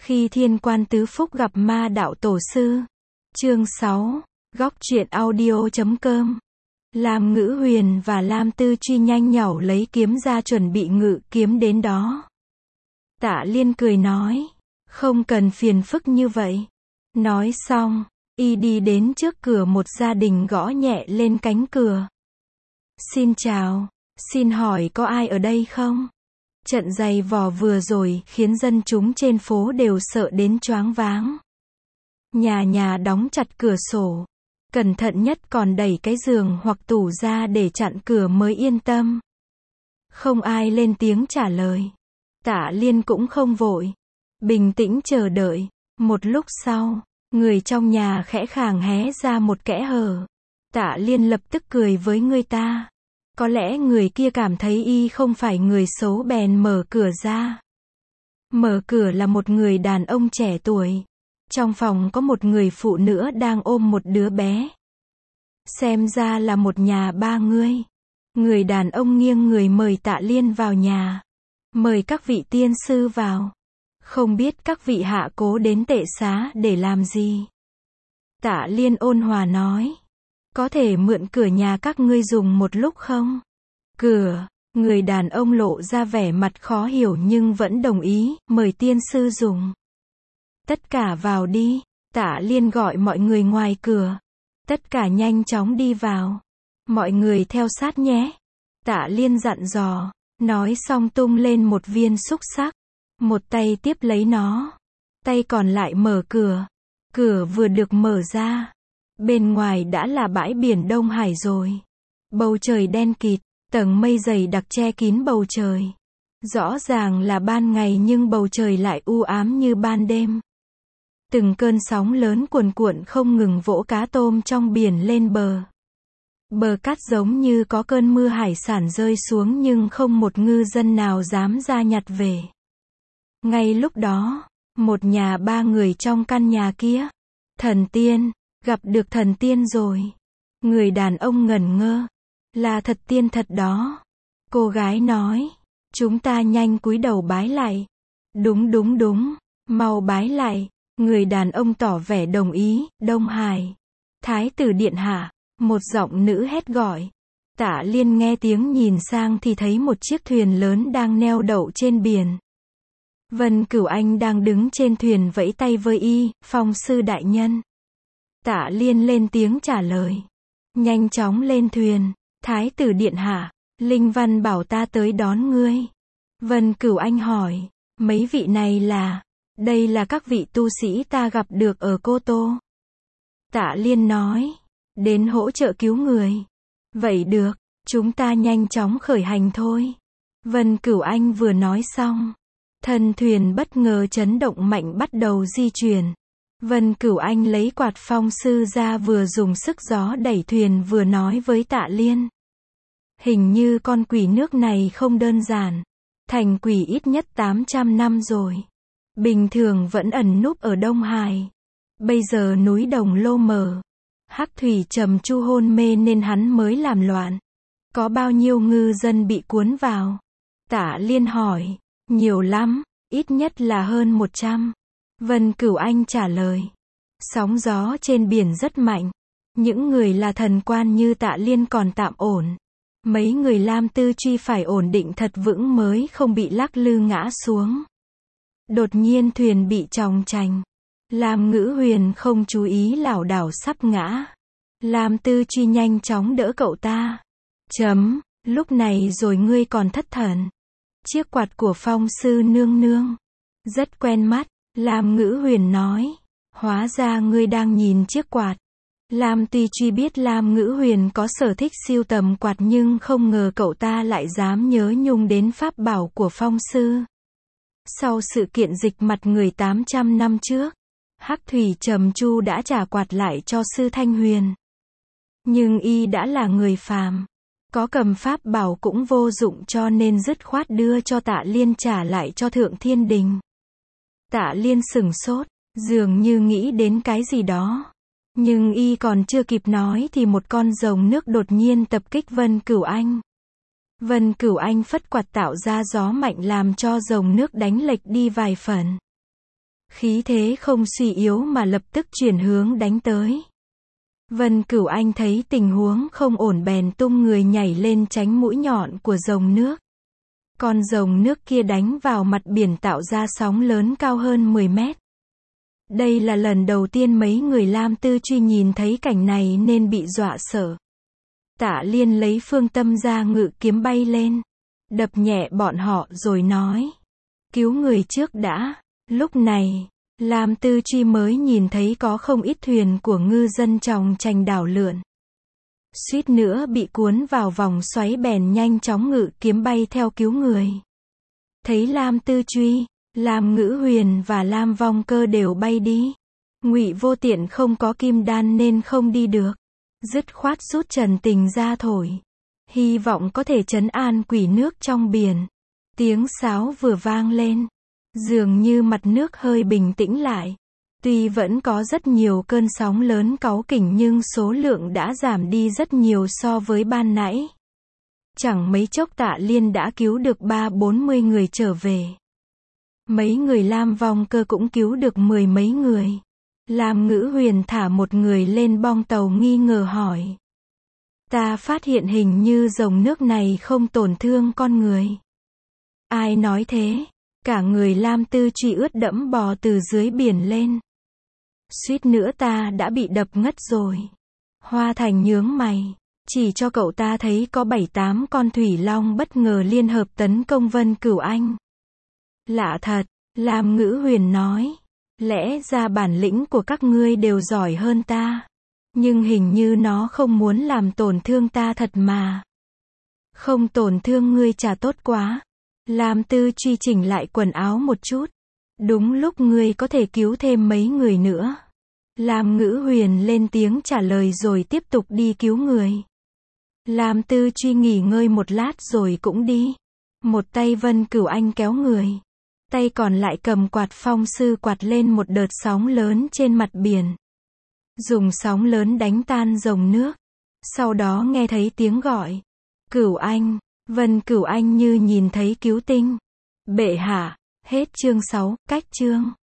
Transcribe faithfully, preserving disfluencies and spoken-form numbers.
Khi Thiên Quan Tứ Phúc gặp Ma Đạo Tổ Sư. Chương sáu. Góc truyện audio chấm com. Lam Ngữ Huyền và Lam Tư Truy nhanh nhảu lấy kiếm ra chuẩn bị ngự kiếm đến đó. Tạ Liên cười nói, không cần phiền phức như vậy. Nói xong, y đi đến trước cửa một gia đình gõ nhẹ lên cánh cửa. Xin chào, xin hỏi có ai ở đây không? Trận giày vò vừa rồi khiến dân chúng trên phố đều sợ đến choáng váng. Nhà nhà đóng chặt cửa sổ, cẩn thận nhất còn đẩy cái giường hoặc tủ ra để chặn cửa mới yên tâm. Không ai lên tiếng trả lời. Tạ Liên cũng không vội, bình tĩnh chờ đợi. Một lúc sau, người trong nhà khẽ khàng hé ra một kẽ hở. Tạ Liên lập tức cười với người ta. Có lẽ người kia cảm thấy y không phải người xấu bèn mở cửa ra. Mở cửa là một người đàn ông trẻ tuổi. Trong phòng có một người phụ nữ đang ôm một đứa bé. Xem ra là một nhà ba người. Người đàn ông nghiêng người mời Tạ Liên vào nhà. Mời các vị tiên sư vào. Không biết các vị hạ cố đến Tệ Xá để làm gì? Tạ Liên ôn hòa nói. Có thể mượn cửa nhà các ngươi dùng một lúc không? Cửa, người đàn ông lộ ra vẻ mặt khó hiểu nhưng vẫn đồng ý, mời tiên sư dùng. Tất cả vào đi, Tạ Liên gọi mọi người ngoài cửa. Tất cả nhanh chóng đi vào. Mọi người theo sát nhé. Tạ Liên dặn dò, nói xong tung lên một viên xúc xắc. Một tay tiếp lấy nó. Tay còn lại mở cửa. Cửa vừa được mở ra. Bên ngoài đã là bãi biển Đông Hải rồi. Bầu trời đen kịt, tầng mây dày đặc che kín bầu trời. Rõ ràng là ban ngày nhưng bầu trời lại u ám như ban đêm. Từng cơn sóng lớn cuồn cuộn không ngừng vỗ cá tôm trong biển lên bờ. Bờ cát giống như có cơn mưa hải sản rơi xuống nhưng không một ngư dân nào dám ra nhặt về. Ngay lúc đó, một nhà ba người trong căn nhà kia. Thần tiên, gặp được thần tiên rồi. Người đàn ông ngẩn ngơ. Là thật tiên thật đó. Cô gái nói. Chúng ta nhanh cúi đầu bái lại. Đúng đúng đúng, mau bái lại. Người đàn ông tỏ vẻ đồng ý. Đông Hải, Thái tử điện hạ. Một giọng nữ hét gọi. Tạ Liên nghe tiếng nhìn sang thì thấy một chiếc thuyền lớn đang neo đậu trên biển. Vân Cửu Anh đang đứng trên thuyền vẫy tay với y, phong sư đại nhân. Tạ Liên lên tiếng trả lời. Nhanh chóng lên thuyền. Thái tử điện hạ, Linh Văn bảo ta tới đón ngươi. Vân Cửu Anh hỏi, mấy vị này là? Đây là các vị tu sĩ ta gặp được ở Cô Tô. Tạ Liên nói, đến hỗ trợ cứu người. Vậy được, chúng ta nhanh chóng khởi hành thôi. Vân Cửu Anh vừa nói xong, thân thuyền bất ngờ chấn động mạnh bắt đầu di chuyển. Vân Cửu Anh lấy quạt phong sư ra vừa dùng sức gió đẩy thuyền vừa nói với Tạ Liên. Hình như con quỷ nước này không đơn giản. Thành quỷ ít nhất tám trăm năm rồi. Bình thường vẫn ẩn núp ở Đông Hải. Bây giờ núi Đồng Lô mở. Hắc thủy trầm chu hôn mê nên hắn mới làm loạn. Có bao nhiêu ngư dân bị cuốn vào? Tạ Liên hỏi. Nhiều lắm, ít nhất là hơn một trăm. Vân Cửu Anh trả lời. Sóng gió trên biển rất mạnh. Những người là thần quan như Tạ Liên còn tạm ổn. Mấy người Lam Tư Truy phải ổn định thật vững mới không bị lắc lư ngã xuống. Đột nhiên thuyền bị chòng chành. Lam Ngữ Huyền không chú ý lảo đảo sắp ngã. Lam Tư Truy nhanh chóng đỡ cậu ta. Chấm, lúc này rồi ngươi còn thất thần. Chiếc quạt của phong sư nương nương. Rất quen mắt. Lam Ngữ Huyền nói. Hóa ra ngươi đang nhìn chiếc quạt. Lam Tư Truy biết Lam Ngữ Huyền có sở thích sưu tầm quạt nhưng không ngờ cậu ta lại dám nhớ nhung đến pháp bảo của phong sư. Sau sự kiện dịch mặt người tám trăm năm trước, Hắc thủy trầm chu đã trả quạt lại cho sư Thanh Huyền. Nhưng y đã là người phàm. Có cầm pháp bảo cũng vô dụng cho nên dứt khoát đưa cho Tạ Liên trả lại cho Thượng Thiên Đình. Tạ Liên sửng sốt, dường như nghĩ đến cái gì đó. Nhưng y còn chưa kịp nói thì một con rồng nước đột nhiên tập kích Vân Cửu Anh. Vân Cửu Anh phất quạt tạo ra gió mạnh làm cho rồng nước đánh lệch đi vài phần. Khí thế không suy yếu mà lập tức chuyển hướng đánh tới. Vân Cửu Anh thấy tình huống không ổn bèn tung người nhảy lên tránh mũi nhọn của dòng nước. Con rồng nước kia đánh vào mặt biển tạo ra sóng lớn cao hơn mười mét. Đây là lần đầu tiên mấy người Lam Tư Truy nhìn thấy cảnh này nên bị dọa sợ. Tạ Liên lấy phương tâm ra ngự kiếm bay lên, đập nhẹ bọn họ rồi nói: cứu người trước đã. Lúc này, Lam Tư Truy mới nhìn thấy có không ít thuyền của ngư dân chòng chành đảo lượn. Suýt nữa bị cuốn vào vòng xoáy bèn nhanh chóng ngự kiếm bay theo cứu người. Thấy Lam Tư Truy, Lam Ngữ Huyền và Lam Vong Cơ đều bay đi. Ngụy Vô Tiện không có kim đan nên không đi được. Dứt khoát rút Trần Tình ra thổi. Hy vọng có thể trấn an quỷ nước trong biển. Tiếng sáo vừa vang lên, dường như mặt nước hơi bình tĩnh lại. Tuy vẫn có rất nhiều cơn sóng lớn cáu kỉnh nhưng số lượng đã giảm đi rất nhiều so với ban nãy. Chẳng mấy chốc Tạ Liên đã cứu được ba bốn mươi người trở về. Mấy người Lam Vong Cơ cũng cứu được mười mấy người. Lam Ngữ Huyền thả một người lên bong tàu nghi ngờ hỏi: ta phát hiện hình như dòng nước này không tổn thương con người. Ai nói thế? Cả người Lam Tư Truy ướt đẫm bò từ dưới biển lên. Suýt nữa ta đã bị đập ngất rồi. Hoa Thành nhướng mày, chỉ cho cậu ta thấy có bảy tám con thủy long bất ngờ liên hợp tấn công Vân Cửu Anh. Lạ thật, Lam Ngữ Huyền nói. Lẽ ra bản lĩnh của các ngươi đều giỏi hơn ta. Nhưng hình như nó không muốn làm tổn thương ta thật mà. Không tổn thương ngươi chả tốt quá. Lam Tư Truy chỉnh lại quần áo một chút. Đúng lúc ngươi có thể cứu thêm mấy người nữa. Lam Ngữ Huyền lên tiếng trả lời rồi tiếp tục đi cứu người. Lam Tư Truy nghỉ ngơi một lát rồi cũng đi. Một tay Vân Cửu Anh kéo người. Tay còn lại cầm quạt phong sư quạt lên một đợt sóng lớn trên mặt biển. Dùng sóng lớn đánh tan dòng nước. Sau đó nghe thấy tiếng gọi. Cửu Anh. Vân Cửu Anh như nhìn thấy cứu tinh. Bệ hạ. Hết chương sáu, cách chương.